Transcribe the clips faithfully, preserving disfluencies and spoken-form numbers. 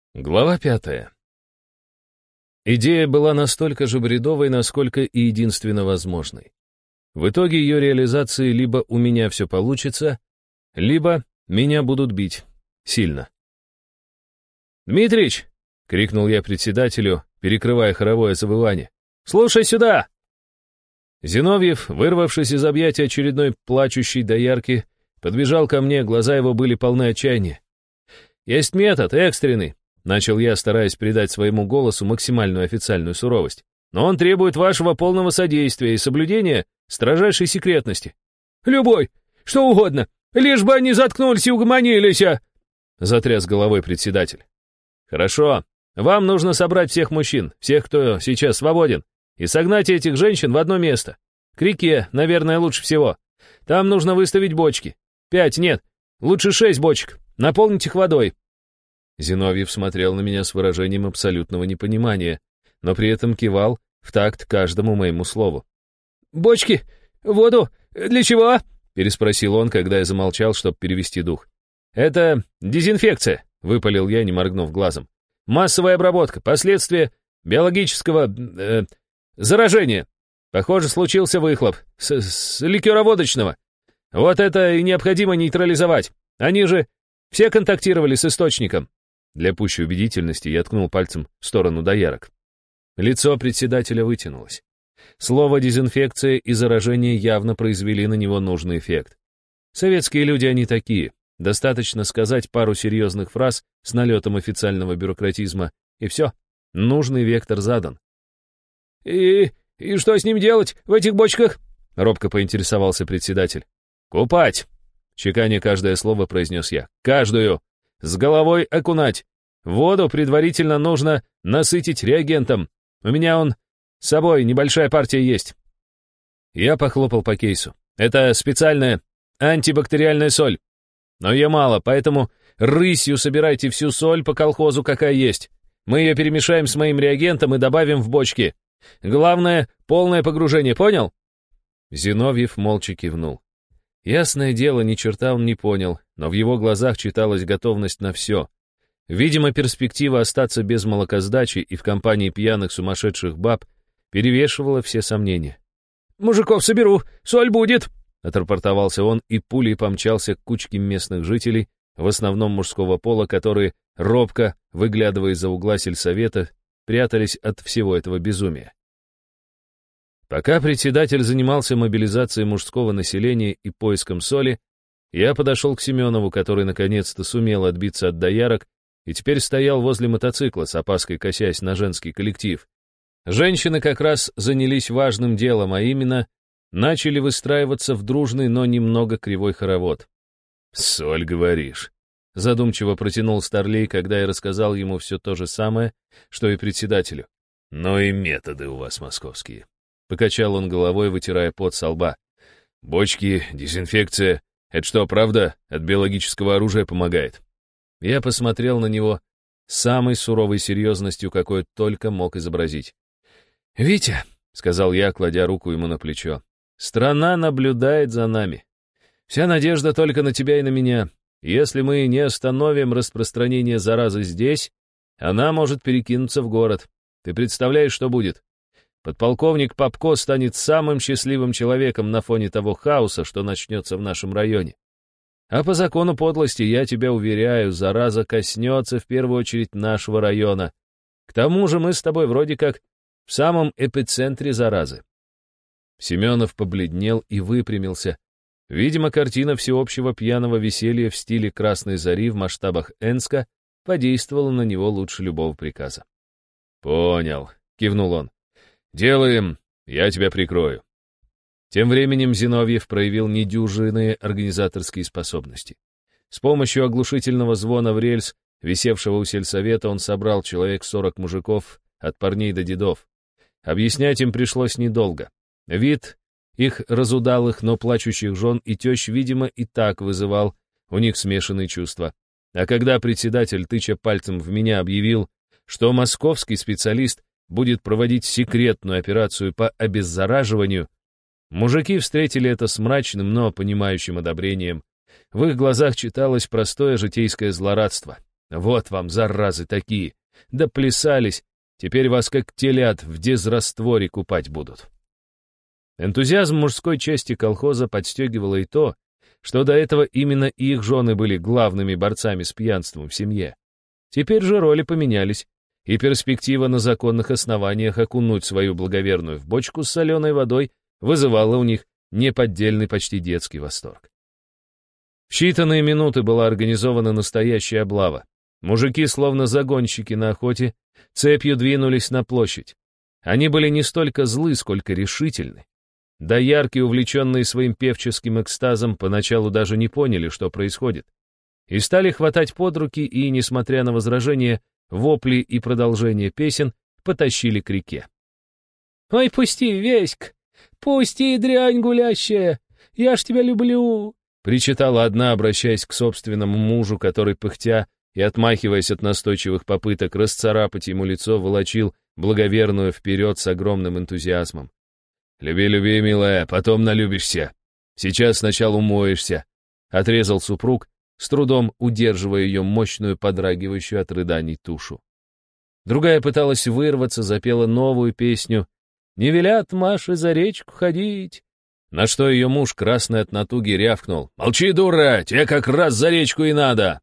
Глава пятая. Идея была настолько же бредовой, насколько и единственно возможной. В итоге ее реализации либо у меня все получится, либо меня будут бить. Сильно. «Дмитрич!» — крикнул я председателю, перекрывая хоровое завывание. «Слушай сюда!» Зиновьев, вырвавшись из объятия очередной плачущей доярки, подбежал ко мне, глаза его были полны отчаяния. «Есть метод, экстренный!» Начал я, стараясь придать своему голосу максимальную официальную суровость. «Но он требует вашего полного содействия и соблюдения строжайшей секретности». «Любой, что угодно, лишь бы они заткнулись и угомонились!» Затряс головой председатель. «Хорошо, вам нужно собрать всех мужчин, всех, кто сейчас свободен, и согнать этих женщин в одно место. К реке, наверное, лучше всего. Там нужно выставить бочки. Пять, нет, лучше шесть бочек. Наполнить их водой». Зиновьев смотрел на меня с выражением абсолютного непонимания, но при этом кивал в такт каждому моему слову. «Бочки? Воду? Для чего?» — переспросил он, когда я замолчал, чтобы перевести дух. «Это дезинфекция», — выпалил я, не моргнув глазом. «Массовая обработка, последствия биологического... Э, заражения. Похоже, случился выхлоп с, с ликероводочного. Вот это и необходимо нейтрализовать. Они же все контактировали с источником». Для пущей убедительности я ткнул пальцем в сторону доярок. Лицо председателя вытянулось. Слово «дезинфекция» и «заражение» явно произвели на него нужный эффект. Советские люди они такие. Достаточно сказать пару серьезных фраз с налетом официального бюрократизма, и все, нужный вектор задан. «И, и что с ним делать в этих бочках?» — робко поинтересовался председатель. «Купать!» — чеканя каждое слово произнес я. «Каждую! С головой окунать! Воду предварительно нужно насытить реагентом. У меня он с собой небольшая партия есть». Я похлопал по кейсу. «Это специальная антибактериальная соль. Но ее мало, поэтому рысью собирайте всю соль по колхозу, какая есть. Мы ее перемешаем с моим реагентом и добавим в бочки. Главное — полное погружение, понял?» Зиновьев молча кивнул. Ясное дело, ни черта он не понял, но в его глазах читалась готовность на все. Видимо, перспектива остаться без молокосдачи и в компании пьяных сумасшедших баб перевешивала все сомнения. «Мужиков соберу, соль будет!» — отрапортовался он и пулей помчался к кучке местных жителей, в основном мужского пола, которые, робко, выглядывая из-за угла сельсовета, прятались от всего этого безумия. Пока председатель занимался мобилизацией мужского населения и поиском соли, я подошел к Семенову, который наконец-то сумел отбиться от доярок и теперь стоял возле мотоцикла, с опаской косясь на женский коллектив. Женщины как раз занялись важным делом, а именно начали выстраиваться в дружный, но немного кривой хоровод. «Соль, говоришь?» — задумчиво протянул Старлей, когда я рассказал ему все то же самое, что и председателю. «Ну и методы у вас московские». Покачал он головой, вытирая пот со лба. «Бочки, дезинфекция — это что, правда, от биологического оружия помогает?» Я посмотрел на него с самой суровой серьезностью, какой только мог изобразить. «Витя», — сказал я, кладя руку ему на плечо, — «страна наблюдает за нами. Вся надежда только на тебя и на меня. Если мы не остановим распространение заразы здесь, она может перекинуться в город. Ты представляешь, что будет? Подполковник Попко станет самым счастливым человеком на фоне того хаоса, что начнется в нашем районе. А по закону подлости, я тебя уверяю, зараза коснется в первую очередь нашего района. К тому же мы с тобой вроде как в самом эпицентре заразы». Семенов побледнел и выпрямился. Видимо, картина всеобщего пьяного веселья в стиле «Красной зари» в масштабах Энска подействовала на него лучше любого приказа. «Понял», — кивнул он. «Делаем, я тебя прикрою». Тем временем Зиновьев проявил недюжинные организаторские способности. С помощью оглушительного звона в рельс, висевшего у сельсовета, он собрал человек сорок мужиков, от парней до дедов. Объяснять им пришлось недолго. Вид их разудалых, но плачущих жен и тещ, видимо, и так вызывал у них смешанные чувства. А когда председатель, тыча пальцем в меня, объявил, что московский специалист будет проводить секретную операцию по обеззараживанию, мужики встретили это с мрачным, но понимающим одобрением. В их глазах читалось простое житейское злорадство. Вот вам, заразы такие! Да плясались, теперь вас как телят в дезрастворе купать будут. Энтузиазм мужской части колхоза подстегивало и то, что до этого именно их жены были главными борцами с пьянством в семье. Теперь же роли поменялись, и перспектива на законных основаниях окунуть свою благоверную в бочку с соленой водой вызывала у них неподдельный, почти детский восторг. В считанные минуты была организована настоящая облава. Мужики, словно загонщики на охоте, цепью двинулись на площадь. Они были не столько злы, сколько решительны. Доярки, увлеченные своим певческим экстазом, поначалу даже не поняли, что происходит, и стали хватать под руки и, несмотря на возражения, вопли и продолжение песен, потащили к реке. «Ой, пусти, Веська! Пусти, дрянь гулящая! Я ж тебя люблю!» причитала одна, обращаясь к собственному мужу, который, пыхтя и отмахиваясь от настойчивых попыток расцарапать ему лицо, волочил благоверную вперед с огромным энтузиазмом. «Люби, люби, милая, потом налюбишься. Сейчас сначала умоешься», — отрезал супруг, с трудом удерживая ее мощную, подрагивающую от рыданий тушу. Другая пыталась вырваться, запела новую песню «Не велят Маше за речку ходить», на что ее муж, красный от натуги, рявкнул: «Молчи, дура, тебе как раз за речку и надо!»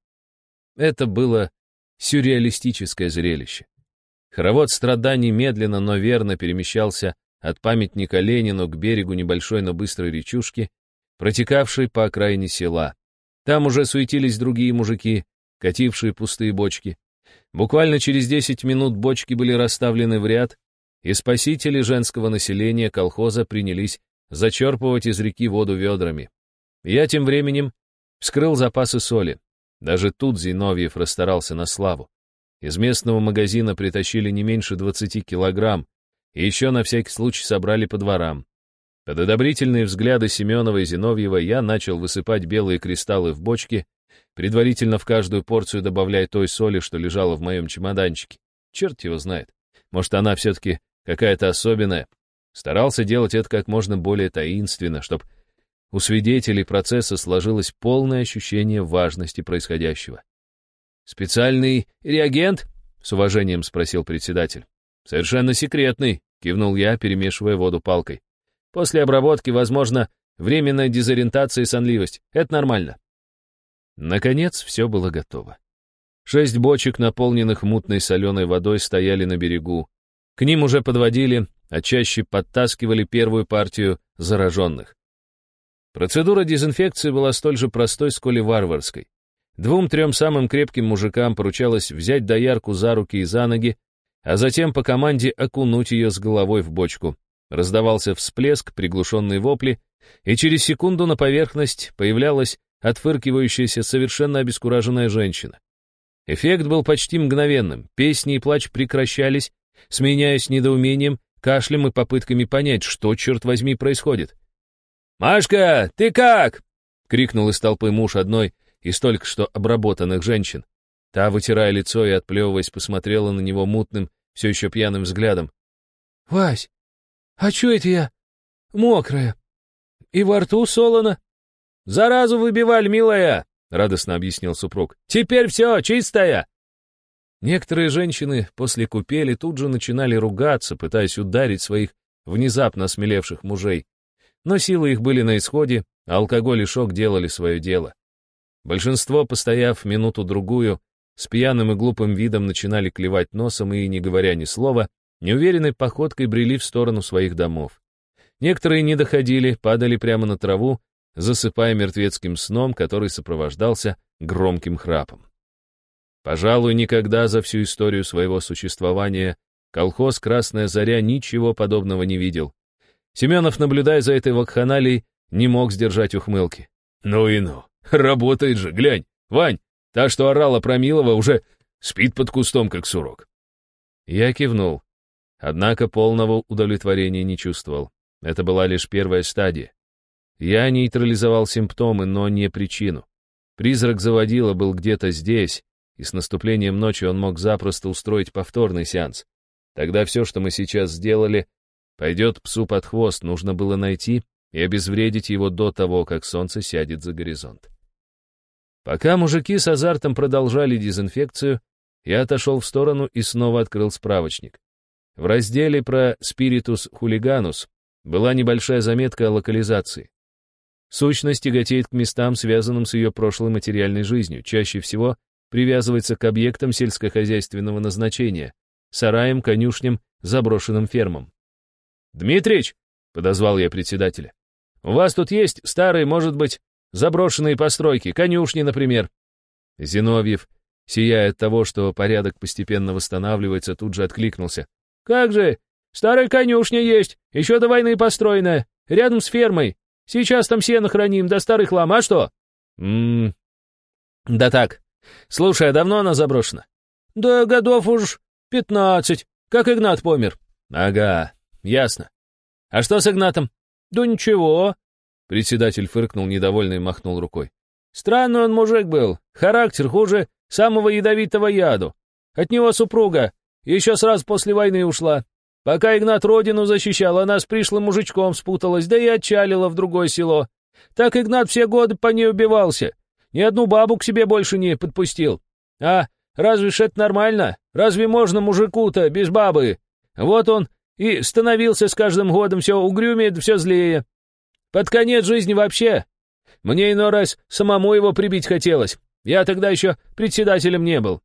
Это было сюрреалистическое зрелище. Хоровод страданий медленно, но верно перемещался от памятника Ленину к берегу небольшой, но быстрой речушки, протекавшей по окраине села. Там уже суетились другие мужики, катившие пустые бочки. Буквально через десять минут бочки были расставлены в ряд, и спасители женского населения колхоза принялись зачерпывать из реки воду ведрами. Я тем временем вскрыл запасы соли. Даже тут Зиновьев расстарался на славу. Из местного магазина притащили не меньше двадцати килограмм, и еще на всякий случай собрали по дворам. Под одобрительные взгляды Семенова и Зиновьева я начал высыпать белые кристаллы в бочки, предварительно в каждую порцию добавляя той соли, что лежала в моем чемоданчике. Черт его знает. Может, она все-таки какая-то особенная. Старался делать это как можно более таинственно, чтобы у свидетелей процесса сложилось полное ощущение важности происходящего. «Специальный реагент?» — с уважением спросил председатель. «Совершенно секретный», — кивнул я, перемешивая воду палкой. «После обработки, возможно, временная дезориентация и сонливость. Это нормально». Наконец, все было готово. Шесть бочек, наполненных мутной соленой водой, стояли на берегу. К ним уже подводили, а чаще подтаскивали первую партию зараженных. Процедура дезинфекции была столь же простой, сколь и варварской. Двум-трем самым крепким мужикам поручалось взять доярку за руки и за ноги, а затем по команде окунуть ее с головой в бочку. Раздавался всплеск, приглушенные вопли, и через секунду на поверхность появлялась отфыркивающаяся, совершенно обескураженная женщина. Эффект был почти мгновенным, песни и плач прекращались, сменяясь недоумением, кашлем и попытками понять, что, черт возьми, происходит. «Машка, ты как?» — крикнул из толпы муж одной из только что обработанных женщин. Та, вытирая лицо и отплевываясь, посмотрела на него мутным, все еще пьяным взглядом. «Вась, а чё это я? Мокрая. И во рту солоно». «Заразу выбивали, милая!» — радостно объяснил супруг. «Теперь все, чистая!» Некоторые женщины после купели тут же начинали ругаться, пытаясь ударить своих внезапно осмелевших мужей. Но силы их были на исходе, а алкоголь и шок делали свое дело. Большинство, постояв минуту-другую, с пьяным и глупым видом начинали клевать носом и, не говоря ни слова, неуверенной походкой брели в сторону своих домов. Некоторые не доходили, падали прямо на траву, засыпая мертвецким сном, который сопровождался громким храпом. Пожалуй, никогда за всю историю своего существования колхоз «Красная заря» ничего подобного не видел. Семенов, наблюдая за этой вакханалией, не мог сдержать ухмылки. «Ну и ну, работает же, глянь! Вань, та, что орала про Милова, уже спит под кустом, как сурок». Я кивнул, однако полного удовлетворения не чувствовал. Это была лишь первая стадия. Я нейтрализовал симптомы, но не причину. Призрак заводила был где-то здесь, и с наступлением ночи он мог запросто устроить повторный сеанс. Тогда все, что мы сейчас сделали, пойдет псу под хвост, нужно было найти и обезвредить его до того, как солнце сядет за горизонт. Пока мужики с азартом продолжали дезинфекцию, я отошел в сторону и снова открыл справочник. В разделе про спиритус хулиганус была небольшая заметка о локализации. Сущность тяготеет к местам, связанным с ее прошлой материальной жизнью, чаще всего привязывается к объектам сельскохозяйственного назначения, сараям, конюшням, заброшенным фермам. «Дмитрич!» — подозвал я председателя. «У вас тут есть старые, может быть, заброшенные постройки, конюшни, например?» Зиновьев, сияя от того, что порядок постепенно восстанавливается, тут же откликнулся. «Как же! Старая конюшня есть, еще до войны построенная, рядом с фермой. Сейчас там сено храним, да старый хлам, а что?» «Ммм... Да так. Слушай, а давно она заброшена?» «Да годов уж пятнадцать, как Игнат помер». «Ага, ясно. А что с Игнатом?» «Да ничего». Председатель фыркнул недовольно и махнул рукой. «Странный он мужик был, характер хуже самого ядовитого яду. От него супруга еще сразу после войны ушла. Пока Игнат родину защищал, она с пришлым мужичком спуталась, да и отчалила в другое село. Так Игнат все годы по ней убивался. Ни одну бабу к себе больше не подпустил. А разве ж это нормально? Разве можно мужику-то без бабы? Вот он и становился с каждым годом все угрюмее, все злее. Под конец жизни вообще. Мне иной раз самому его прибить хотелось. Я тогда еще председателем не был».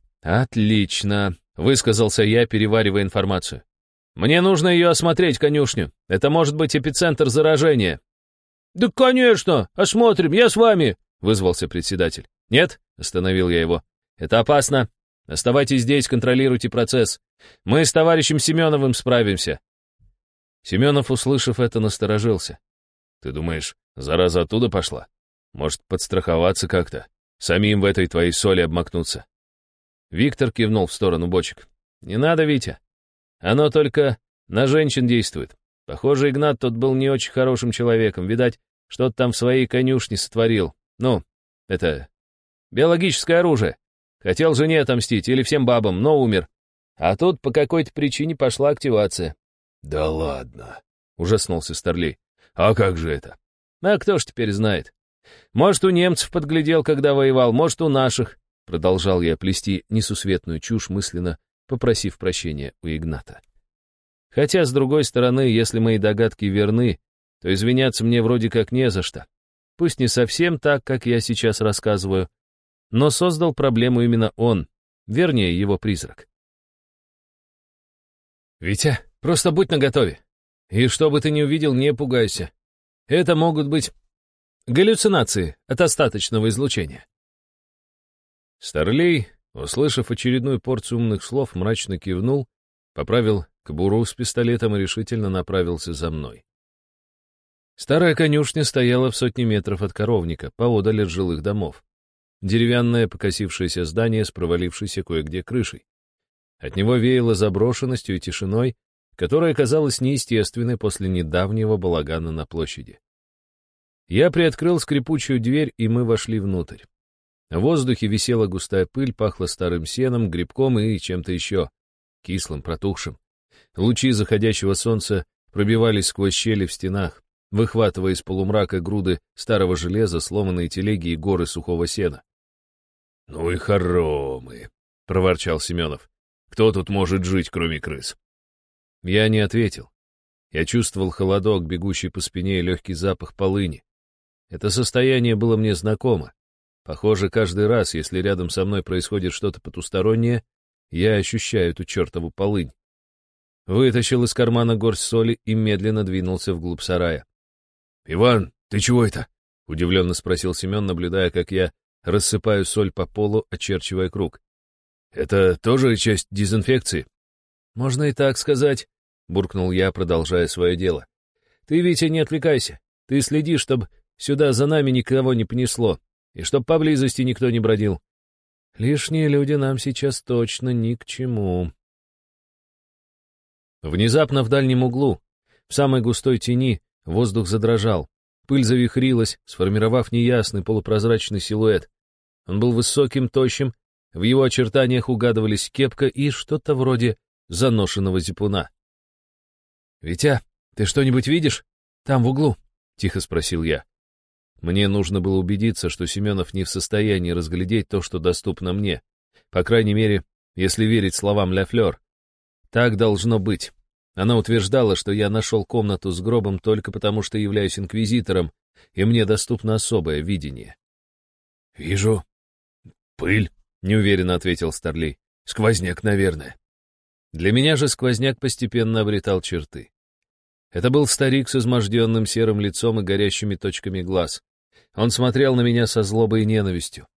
«Отлично», — высказался я, переваривая информацию. «Мне нужно ее осмотреть, конюшню. Это может быть эпицентр заражения». «Да, конечно, осмотрим, я с вами», — вызвался председатель. «Нет», — остановил я его, — «это опасно. Оставайтесь здесь, контролируйте процесс. Мы с товарищем Семеновым справимся». Семенов, услышав это, насторожился. «Ты думаешь, зараза оттуда пошла? Может, подстраховаться как-то? Самим в этой твоей соли обмакнуться?» Виктор кивнул в сторону бочек. «Не надо, Витя. Оно только на женщин действует. Похоже, Игнат тот был не очень хорошим человеком. Видать, что-то там в своей конюшне сотворил. Ну, это биологическое оружие. Хотел жене отомстить или всем бабам, но умер. А тут по какой-то причине пошла активация». «Да ладно», — ужаснулся Старлей. «А как же это?» «А кто ж теперь знает? Может, у немцев подглядел, когда воевал, может, у наших». Продолжал я плести несусветную чушь, мысленно попросив прощения у Игната. Хотя, с другой стороны, если мои догадки верны, то извиняться мне вроде как не за что. Пусть не совсем так, как я сейчас рассказываю, но создал проблему именно он, вернее, его призрак. «Витя, просто будь наготове. И что бы ты ни увидел, не пугайся. Это могут быть галлюцинации от остаточного излучения». Старлей, услышав очередную порцию умных слов, мрачно кивнул, поправил кобуру с пистолетом и решительно направился за мной. Старая конюшня стояла в сотне метров от коровника, поодаль от жилых домов. Деревянное покосившееся здание с провалившейся кое-где крышей. От него веяло заброшенностью и тишиной, которая казалась неестественной после недавнего балагана на площади. Я приоткрыл скрипучую дверь, и мы вошли внутрь. В воздухе висела густая пыль, пахло старым сеном, грибком и чем-то еще, кислым, протухшим. Лучи заходящего солнца пробивались сквозь щели в стенах, выхватывая из полумрака груды старого железа, сломанные телеги и горы сухого сена. «Ну и хоромы», — проворчал Семенов. «Кто тут может жить, кроме крыс?» Я не ответил. Я чувствовал холодок, бегущий по спине, и легкий запах полыни. Это состояние было мне знакомо. Похоже, каждый раз, если рядом со мной происходит что-то потустороннее, я ощущаю эту чертову полынь. Вытащил из кармана горсть соли и медленно двинулся вглубь сарая. «Иван, ты чего это?» — удивленно спросил Семен, наблюдая, как я рассыпаю соль по полу, очерчивая круг. «Это тоже часть дезинфекции?» «Можно и так сказать», — буркнул я, продолжая свое дело. «Ты, Витя, не отвлекайся. Ты следи, чтобы сюда за нами никого не понесло, и чтоб поблизости никто не бродил. Лишние люди нам сейчас точно ни к чему». Внезапно в дальнем углу, в самой густой тени, воздух задрожал. Пыль завихрилась, сформировав неясный полупрозрачный силуэт. Он был высоким, тощим, в его очертаниях угадывались кепка и что-то вроде заношенного зипуна. «Витя, ты что-нибудь видишь? Там, в углу?» — тихо спросил я. Мне нужно было убедиться, что Семенов не в состоянии разглядеть то, что доступно мне. По крайней мере, если верить словам Ля Флёр. Так должно быть. Она утверждала, что я нашел комнату с гробом только потому, что являюсь инквизитором, и мне доступно особое видение. «Вижу. Пыль», — неуверенно ответил Старлей. «Сквозняк, наверное». Для меня же сквозняк постепенно обретал черты. Это был старик с изможденным серым лицом и горящими точками глаз. Он смотрел на меня со злобой и ненавистью.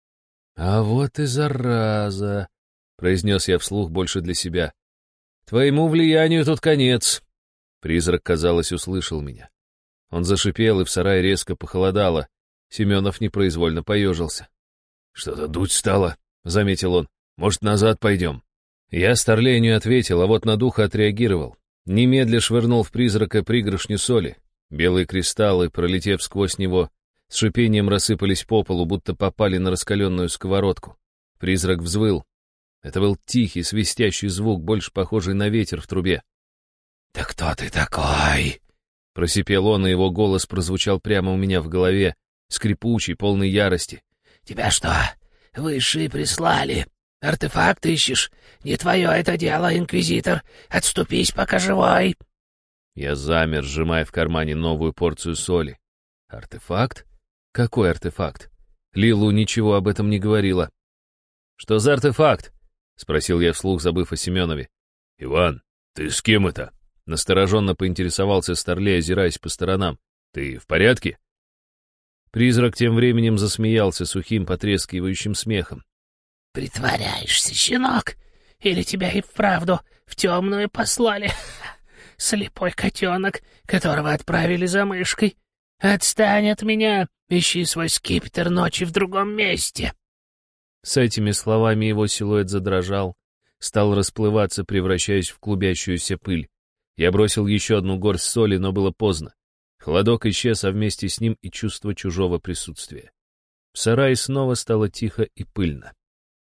«А вот и зараза!» — произнес я вслух больше для себя. «Твоему влиянию тут конец!» Призрак, казалось, услышал меня. Он зашипел, и в сарае резко похолодало. Семенов непроизвольно поежился. «Что-то дуть стало», — заметил он. «Может, назад пойдем?» Я Старлею не ответил, а вот на духа отреагировал. Немедля швырнул в призрака пригоршню соли. Белые кристаллы, пролетев сквозь него, с шипением рассыпались по полу, будто попали на раскаленную сковородку. Призрак взвыл. Это был тихий, свистящий звук, больше похожий на ветер в трубе. «Да кто ты такой?» Просипел он, и его голос прозвучал прямо у меня в голове, скрипучий, полный ярости. «Тебя что, высшие прислали? Артефакт ищешь? Не твое это дело, инквизитор. Отступись, пока живой!» Я замер, сжимая в кармане новую порцию соли. «Артефакт? Какой артефакт?» Лилу ничего об этом не говорила. «Что за артефакт?» — спросил я вслух, забыв о Семенове. «Иван, ты с кем это?» — настороженно поинтересовался Старлей, озираясь по сторонам. «Ты в порядке?» Призрак тем временем засмеялся сухим, потрескивающим смехом. «Притворяешься, щенок? Или тебя и вправду в темную послали? Слепой котенок, которого отправили за мышкой. Отстань от меня, ищи свой скипетр ночи в другом месте». С этими словами его силуэт задрожал, стал расплываться, превращаясь в клубящуюся пыль. Я бросил еще одну горсть соли, но было поздно. Холодок исчез, а вместе с ним и чувство чужого присутствия. В сарае снова стало тихо и пыльно.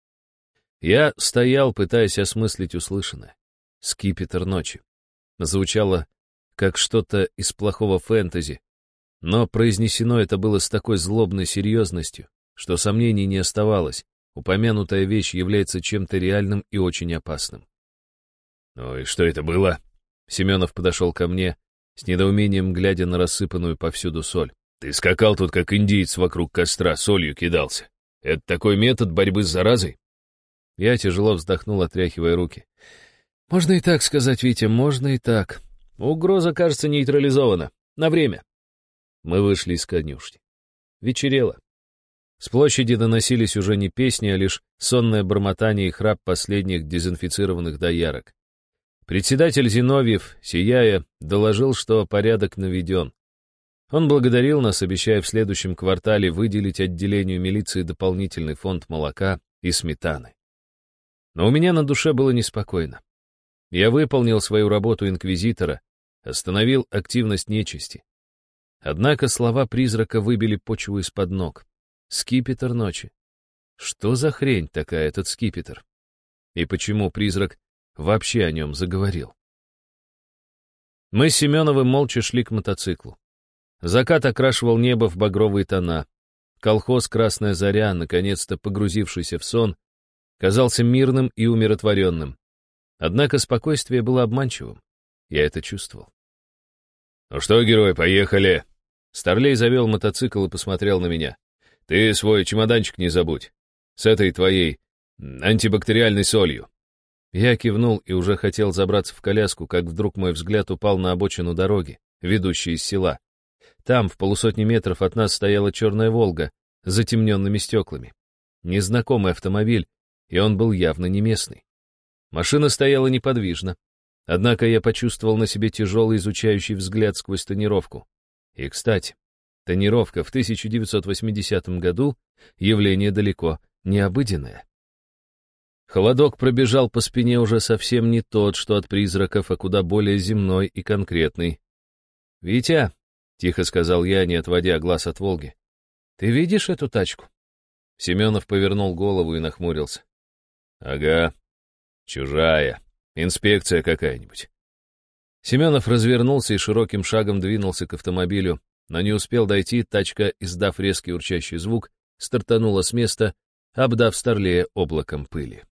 Я стоял, пытаясь осмыслить услышанное. «Скипетр ночи». Звучало, как что-то из плохого фэнтези, но произнесено это было с такой злобной серьезностью, что сомнений не оставалось. Упомянутая вещь является чем-то реальным и очень опасным. «Ну и что это было?» Семенов подошел ко мне, с недоумением глядя на рассыпанную повсюду соль. «Ты скакал тут, как индиец, вокруг костра, солью кидался. Это такой метод борьбы с заразой?» Я тяжело вздохнул, отряхивая руки. «Можно и так сказать, Витя, можно и так. Угроза, кажется, нейтрализована. На время». Мы вышли из конюшни. Вечерело. С площади доносились уже не песни, а лишь сонное бормотание и храп последних дезинфицированных доярок. Председатель Зиновьев, сияя, доложил, что порядок наведен. Он благодарил нас, обещая в следующем квартале выделить отделению милиции дополнительный фонд молока и сметаны. Но у меня на душе было неспокойно. Я выполнил свою работу инквизитора, остановил активность нечисти. Однако слова призрака выбили почву из-под ног. Скипетр ночи. Что за хрень такая этот скипетр? И почему призрак вообще о нем заговорил? Мы с Семеновым молча шли к мотоциклу. Закат окрашивал небо в багровые тона. Колхоз «Красная заря», наконец-то погрузившийся в сон, казался мирным и умиротворенным. Однако спокойствие было обманчивым. Я это чувствовал. «Ну что, герой, поехали!» Старлей завел мотоцикл и посмотрел на меня. «Ты свой чемоданчик не забудь. С этой твоей антибактериальной солью». Я кивнул и уже хотел забраться в коляску, как вдруг мой взгляд упал на обочину дороги, ведущей из села. Там, в полусотни метров от нас, стояла черная «Волга» с затемненными стеклами. Незнакомый автомобиль, и он был явно не местный. Машина стояла неподвижно. Однако я почувствовал на себе тяжелый изучающий взгляд сквозь тонировку. И, кстати, тонировка в тысяча девятьсот восьмидесятом году — явление далеко не обыденное. Холодок пробежал по спине уже совсем не тот, что от призраков, а куда более земной и конкретный. «Витя», — тихо сказал я, не отводя глаз от «Волги», — «ты видишь эту тачку?» Семенов повернул голову и нахмурился. «Ага, чужая, инспекция какая-нибудь». Семенов развернулся и широким шагом двинулся к автомобилю, но не успел дойти, тачка, издав резкий урчащий звук, стартанула с места, обдав Старлея облаком пыли.